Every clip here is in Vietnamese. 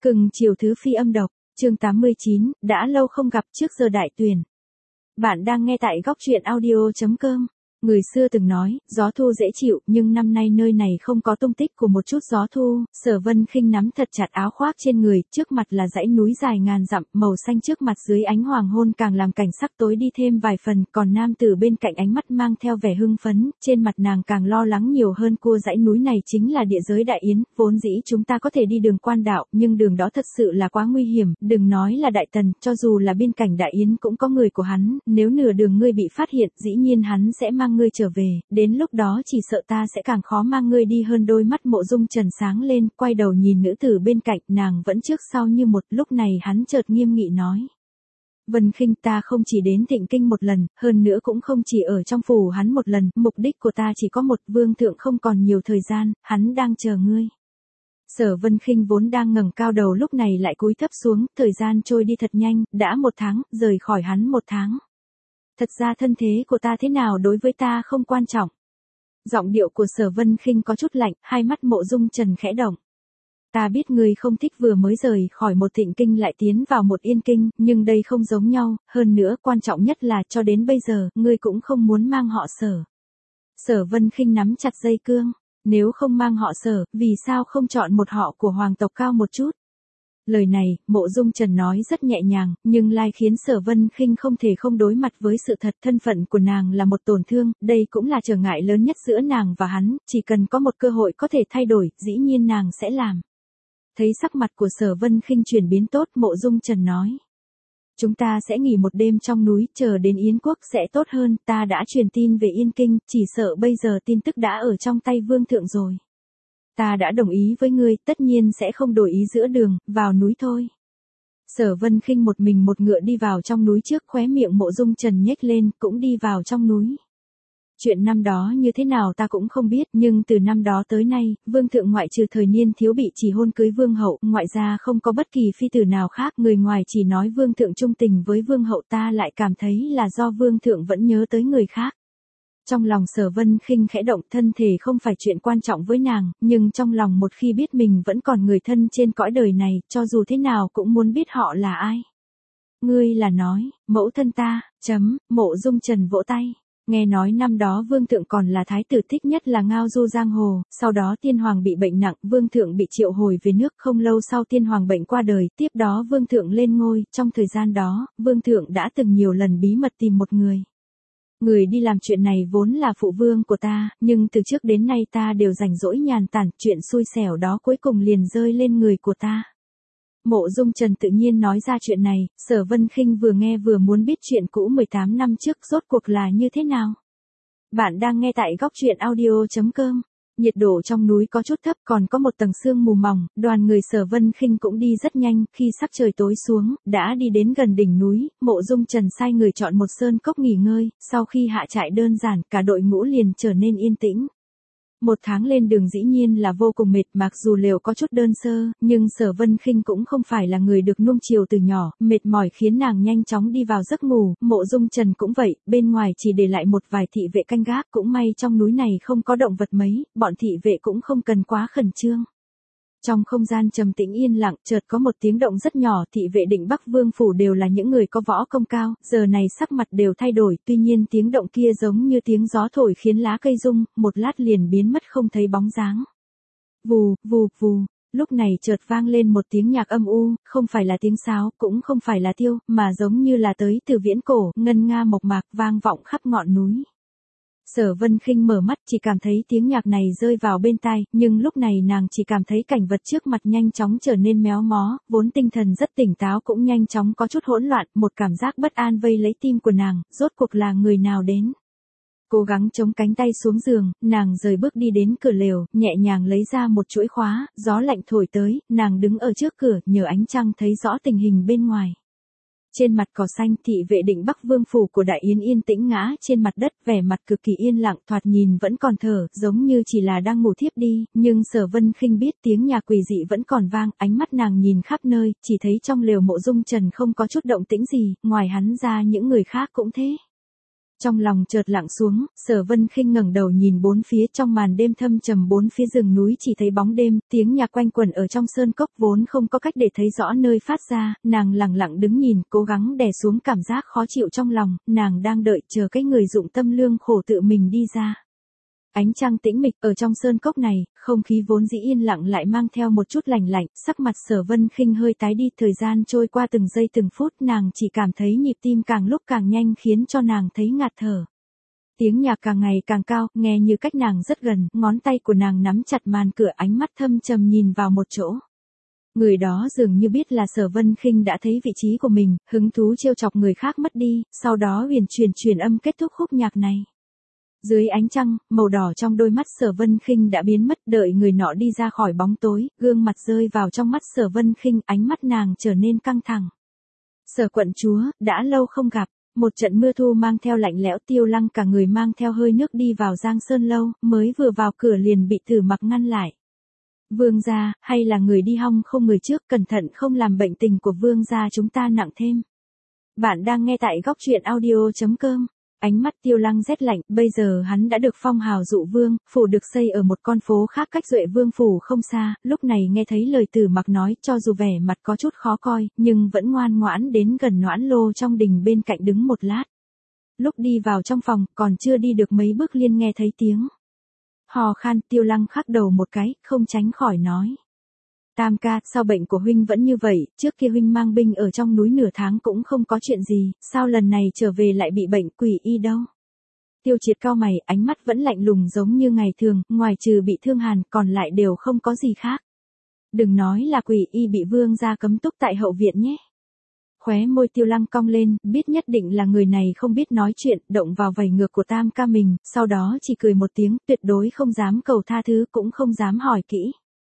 Cưng chiều thứ phi âm độc, chương 89, đã lâu không gặp trước giờ đại tuyển. Bạn đang nghe tại góc truyện audio.com. Người xưa từng nói, gió thu dễ chịu, nhưng năm nay nơi này không có tung tích của một chút gió thu. Sở Vân Khinh nắm thật chặt áo khoác trên người, trước mặt là dãy núi dài ngàn dặm, màu xanh trước mặt dưới ánh hoàng hôn càng làm cảnh sắc tối đi thêm vài phần, còn nam tử bên cạnh ánh mắt mang theo vẻ hưng phấn, trên mặt nàng càng lo lắng nhiều hơn. Cua dãy núi này chính là địa giới Đại Yến, vốn dĩ chúng ta có thể đi đường quan đạo, nhưng đường đó thật sự là quá nguy hiểm, đừng nói là Đại Tần, cho dù là biên cảnh Đại Yến cũng có người của hắn, nếu nửa đường ngươi bị phát hiện, dĩ nhiên hắn sẽ mang ngươi trở về, đến lúc đó chỉ sợ ta sẽ càng khó mang ngươi đi hơn. Đôi mắt Mộ Dung Trần sáng lên, quay đầu nhìn nữ tử bên cạnh, nàng vẫn trước sau như một. Lúc này hắn chợt nghiêm nghị nói: Vân Khinh, ta không chỉ đến Thịnh Kinh một lần, hơn nữa cũng không chỉ ở trong phủ hắn một lần, mục đích của ta chỉ có một, vương thượng không còn nhiều thời gian, hắn đang chờ ngươi. Sở Vân Khinh vốn đang ngẩng cao đầu lúc này lại cúi thấp xuống, thời gian trôi đi thật nhanh, đã 1 tháng, rời khỏi hắn 1 tháng. Thật ra thân thế của ta thế nào đối với ta không quan trọng. Giọng điệu của Sở Vân Khinh có chút lạnh, hai mắt Mộ Dung Trần khẽ động. Ta biết ngươi không thích vừa mới rời khỏi một Thịnh Kinh lại tiến vào một Yên Kinh, nhưng đây không giống nhau, hơn nữa quan trọng nhất là cho đến bây giờ, ngươi cũng không muốn mang họ Sở. Sở Vân Khinh nắm chặt dây cương, nếu không mang họ Sở, vì sao không chọn một họ của hoàng tộc cao một chút? Lời này, Mộ Dung Trần nói rất nhẹ nhàng, nhưng lại khiến Sở Vân Khinh không thể không đối mặt với sự thật. Thân phận của nàng là một tổn thương, đây cũng là trở ngại lớn nhất giữa nàng và hắn, chỉ cần có một cơ hội có thể thay đổi, dĩ nhiên nàng sẽ làm. Thấy sắc mặt của Sở Vân Khinh chuyển biến tốt, Mộ Dung Trần nói: Chúng ta sẽ nghỉ một đêm trong núi, chờ đến Yến quốc sẽ tốt hơn, ta đã truyền tin về Yên Kinh, chỉ sợ bây giờ tin tức đã ở trong tay vương thượng rồi. Ta đã đồng ý với ngươi, tất nhiên sẽ không đổi ý giữa đường, vào núi thôi. Sở Vân Khinh một mình một ngựa đi vào trong núi trước, khóe miệng Mộ Dung Trần nhếch lên, cũng đi vào trong núi. Chuyện năm đó như thế nào ta cũng không biết, nhưng từ năm đó tới nay, vương thượng ngoại trừ thời niên thiếu bị chỉ hôn cưới vương hậu, ngoại ra không có bất kỳ phi tử nào khác, người ngoài chỉ nói vương thượng trung tình với vương hậu, ta lại cảm thấy là do vương thượng vẫn nhớ tới người khác. Trong lòng Sở Vân Khinh khẽ động, thân thể không phải chuyện quan trọng với nàng, nhưng trong lòng một khi biết mình vẫn còn người thân trên cõi đời này, cho dù thế nào cũng muốn biết họ là ai. Ngươi là nói, mẫu thân ta, Mộ Dung Trần vỗ tay. Nghe nói năm đó vương thượng còn là thái tử, thích nhất là ngao du giang hồ, sau đó tiên hoàng bị bệnh nặng, vương thượng bị triệu hồi về nước, không lâu sau tiên hoàng bệnh qua đời, tiếp đó vương thượng lên ngôi, trong thời gian đó, vương thượng đã từng nhiều lần bí mật tìm một người. Người đi làm chuyện này vốn là phụ vương của ta, nhưng từ trước đến nay ta đều rảnh rỗi nhàn tản, chuyện xui xẻo đó cuối cùng liền rơi lên người của ta. Mộ Dung Trần tự nhiên nói ra chuyện này, Sở Vân Khinh vừa nghe vừa muốn biết chuyện cũ 18 năm trước rốt cuộc là như thế nào. Bạn đang nghe tại góc truyện audio.com. Nhiệt độ trong núi có chút thấp, còn có một tầng sương mù mỏng, đoàn người Sở Vân Khinh cũng đi rất nhanh, khi sắc trời tối xuống, đã đi đến gần đỉnh núi, Mộ Dung Trần sai người chọn một sơn cốc nghỉ ngơi, sau khi hạ trại đơn giản, cả đội ngũ liền trở nên yên tĩnh. 1 tháng lên đường dĩ nhiên là vô cùng mệt, mặc dù lều có chút đơn sơ, nhưng Sở Vân Khinh cũng không phải là người được nuông chiều từ nhỏ, mệt mỏi khiến nàng nhanh chóng đi vào giấc ngủ, Mộ Dung Trần cũng vậy, bên ngoài chỉ để lại một vài thị vệ canh gác, cũng may trong núi này không có động vật mấy, bọn thị vệ cũng không cần quá khẩn trương. Trong không gian trầm tĩnh yên lặng, chợt có một tiếng động rất nhỏ, thị vệ Định Bắc Vương phủ đều là những người có võ công cao, giờ này sắc mặt đều thay đổi, tuy nhiên tiếng động kia giống như tiếng gió thổi khiến lá cây rung, một lát liền biến mất không thấy bóng dáng. Vù, vù, vù, lúc này chợt vang lên một tiếng nhạc âm u, không phải là tiếng sáo, cũng không phải là tiêu, mà giống như là tới từ viễn cổ, ngân nga mộc mạc vang vọng khắp ngọn núi. Sở Vân Khinh mở mắt, chỉ cảm thấy tiếng nhạc này rơi vào bên tai, nhưng lúc này nàng chỉ cảm thấy cảnh vật trước mặt nhanh chóng trở nên méo mó, vốn tinh thần rất tỉnh táo cũng nhanh chóng có chút hỗn loạn, một cảm giác bất an vây lấy tim của nàng, rốt cuộc là người nào đến. Cố gắng chống cánh tay xuống giường, nàng rời bước đi đến cửa lều, nhẹ nhàng lấy ra một chuỗi khóa, gió lạnh thổi tới, nàng đứng ở trước cửa, nhờ ánh trăng thấy rõ tình hình bên ngoài. Trên mặt cỏ xanh, thị vệ Định Bắc Vương phủ của Đại Yến yên tĩnh ngã trên mặt đất, vẻ mặt cực kỳ yên lặng, thoạt nhìn vẫn còn thở, giống như chỉ là đang ngủ thiếp đi, nhưng Sở Vân Khinh biết tiếng nhạc quỷ dị vẫn còn vang, ánh mắt nàng nhìn khắp nơi, chỉ thấy trong lều Mộ Dung Trần không có chút động tĩnh gì, ngoài hắn ra những người khác cũng thế. Trong lòng chợt lặng xuống, Sở Vân Khinh ngẩng đầu nhìn bốn phía, trong màn đêm thâm trầm bốn phía rừng núi chỉ thấy bóng đêm, tiếng nhạc quanh quẩn ở trong sơn cốc vốn không có cách để thấy rõ nơi phát ra, nàng lặng lặng đứng nhìn, cố gắng đè xuống cảm giác khó chịu trong lòng, nàng đang đợi chờ cái người dụng tâm lương khổ tự mình đi ra. Ánh trăng tĩnh mịch ở trong sơn cốc này, không khí vốn dĩ yên lặng lại mang theo một chút lạnh lạnh, sắc mặt Sở Vân Khinh hơi tái đi, thời gian trôi qua từng giây từng phút, nàng chỉ cảm thấy nhịp tim càng lúc càng nhanh khiến cho nàng thấy ngạt thở. Tiếng nhạc càng ngày càng cao, nghe như cách nàng rất gần, ngón tay của nàng nắm chặt màn cửa, ánh mắt thâm trầm nhìn vào một chỗ. Người đó dường như biết là Sở Vân Khinh đã thấy vị trí của mình, hứng thú trêu chọc người khác mất đi, sau đó huyền truyền âm kết thúc khúc nhạc này. Dưới ánh trăng, màu đỏ trong đôi mắt Sở Vân Khinh đã biến mất, đợi người nọ đi ra khỏi bóng tối, gương mặt rơi vào trong mắt Sở Vân Khinh, ánh mắt nàng trở nên căng thẳng. Sở quận chúa, đã lâu không gặp, một trận mưa thu mang theo lạnh lẽo, Tiêu Lăng cả người mang theo hơi nước đi vào Giang Sơn lâu, mới vừa vào cửa liền bị Tử Mặc ngăn lại. Vương gia, hay là người đi hong không người trước, cẩn thận không làm bệnh tình của vương gia chúng ta nặng thêm. Bạn đang nghe tại góc truyện audio.com. Ánh mắt Tiêu Lăng rét lạnh, bây giờ hắn đã được phong hào dụ vương, phủ được xây ở một con phố khác cách Duệ Vương phủ không xa, lúc này nghe thấy lời Tử Mặc nói, cho dù vẻ mặt có chút khó coi, nhưng vẫn ngoan ngoãn đến gần Noãn Lô trong đình bên cạnh đứng một lát. Lúc đi vào trong phòng, còn chưa đi được mấy bước liền nghe thấy tiếng hò khan, Tiêu Lăng khắc đầu một cái, không tránh khỏi nói. Tam ca, sao bệnh của huynh vẫn như vậy, trước kia huynh mang binh ở trong núi nửa tháng cũng không có chuyện gì, sao lần này trở về lại bị bệnh, quỷ y đâu? Tiêu Triệt cau mày, ánh mắt vẫn lạnh lùng giống như ngày thường, ngoài trừ bị thương hàn, còn lại đều không có gì khác. Đừng nói là quỷ y bị vương gia cấm túc tại hậu viện nhé. Khóe môi Tiêu Lăng cong lên, biết nhất định là người này không biết nói chuyện, động vào vảy ngược của tam ca mình, sau đó chỉ cười một tiếng, tuyệt đối không dám cầu tha thứ, cũng không dám hỏi kỹ.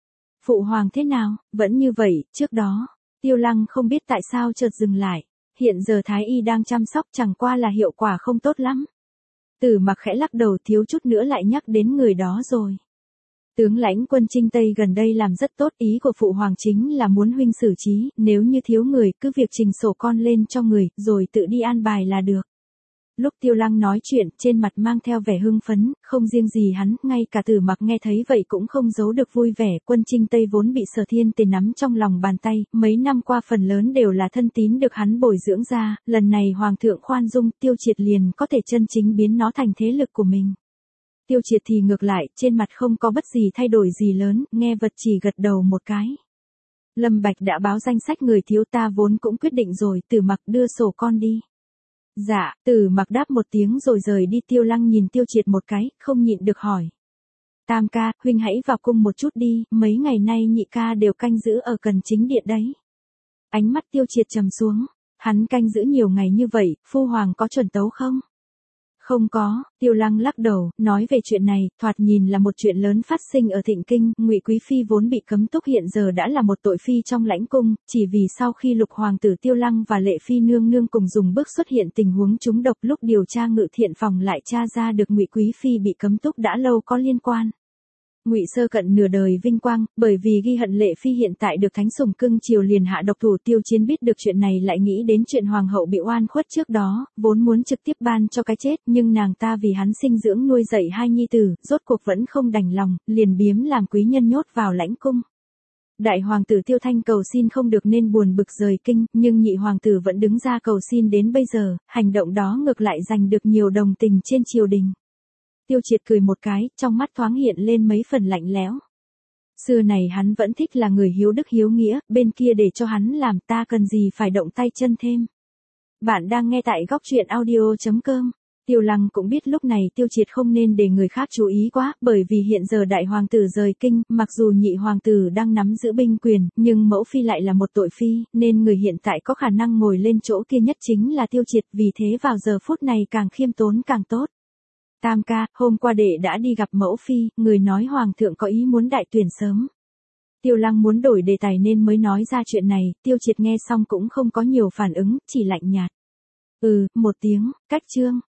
Phụ hoàng thế nào, vẫn như vậy, trước đó, Tiêu Lăng không biết tại sao chợt dừng lại, hiện giờ Thái y đang chăm sóc chẳng qua là hiệu quả không tốt lắm. Tử Mặc khẽ lắc đầu, thiếu chút nữa lại nhắc đến người đó rồi. Tướng lãnh quân Trinh Tây gần đây làm rất tốt, ý của phụ hoàng chính là muốn huynh xử trí, nếu như thiếu người, cứ việc trình sổ con lên cho người, rồi tự đi an bài là được. Lúc Tiêu Lăng nói chuyện, trên mặt mang theo vẻ hưng phấn, không riêng gì hắn, ngay cả Tử Mặc nghe thấy vậy cũng không giấu được vui vẻ, quân Trinh Tây vốn bị Sở Thiên Tề nắm trong lòng bàn tay, mấy năm qua phần lớn đều là thân tín được hắn bồi dưỡng ra, lần này Hoàng thượng khoan dung, Tiêu Triệt liền có thể chân chính biến nó thành thế lực của mình. Tiêu Triệt thì ngược lại, trên mặt không có bất gì thay đổi gì lớn, nghe vật chỉ gật đầu một cái. Lâm Bạch đã báo danh sách người thiếu, ta vốn cũng quyết định rồi, Tử Mặc đưa sổ con đi. Dạ, Tử Mặc đáp một tiếng rồi rời đi. Tiêu Lăng nhìn Tiêu Triệt một cái, không nhịn được hỏi. Tam ca, huynh hãy vào cung một chút đi, mấy ngày nay nhị ca đều canh giữ ở Cần Chính Điện đấy. Ánh mắt Tiêu Triệt trầm xuống, hắn canh giữ nhiều ngày như vậy, phu hoàng có chuẩn tấu không? Không có, Tiêu Lăng lắc đầu, nói về chuyện này, thoạt nhìn là một chuyện lớn phát sinh ở Thịnh Kinh, Ngụy Quý Phi vốn bị cấm túc hiện giờ đã là một tội phi trong lãnh cung, chỉ vì sau khi Lục hoàng tử Tiêu Lăng và Lệ Phi nương nương cùng dùng bước xuất hiện tình huống trúng độc, lúc điều tra Ngự Thiện phòng lại tra ra được Ngụy Quý Phi bị cấm túc đã lâu có liên quan. Ngụy Sơ Cận nửa đời vinh quang, bởi vì ghi hận Lệ Phi hiện tại được thánh sủng cưng chiều liền hạ độc thủ. Tiêu Chiến biết được chuyện này lại nghĩ đến chuyện hoàng hậu bị oan khuất trước đó, vốn muốn trực tiếp ban cho cái chết, nhưng nàng ta vì hắn sinh dưỡng nuôi dạy hai nhi tử, rốt cuộc vẫn không đành lòng, liền biếm làm quý nhân nhốt vào lãnh cung. Đại hoàng tử Tiêu Thanh cầu xin không được nên buồn bực rời kinh, nhưng nhị hoàng tử vẫn đứng ra cầu xin đến bây giờ, hành động đó ngược lại giành được nhiều đồng tình trên triều đình. Tiêu Triệt cười một cái, trong mắt thoáng hiện lên mấy phần lạnh lẽo. Xưa này hắn vẫn thích là người hiếu đức hiếu nghĩa, bên kia để cho hắn làm, ta cần gì phải động tay chân thêm. Bạn đang nghe tại góc truyện audio.com. Tiêu Lăng cũng biết lúc này Tiêu Triệt không nên để người khác chú ý quá, bởi vì hiện giờ đại hoàng tử rời kinh, mặc dù nhị hoàng tử đang nắm giữ binh quyền, nhưng mẫu phi lại là một tội phi, nên người hiện tại có khả năng ngồi lên chỗ kia nhất chính là Tiêu Triệt, vì thế vào giờ phút này càng khiêm tốn càng tốt. Tam ca, hôm qua đệ đã đi gặp mẫu phi, người nói hoàng thượng có ý muốn đại tuyển sớm. Tiêu Lăng muốn đổi đề tài nên mới nói ra chuyện này, Tiêu Triệt nghe xong cũng không có nhiều phản ứng, chỉ lạnh nhạt. Một tiếng, cách chương.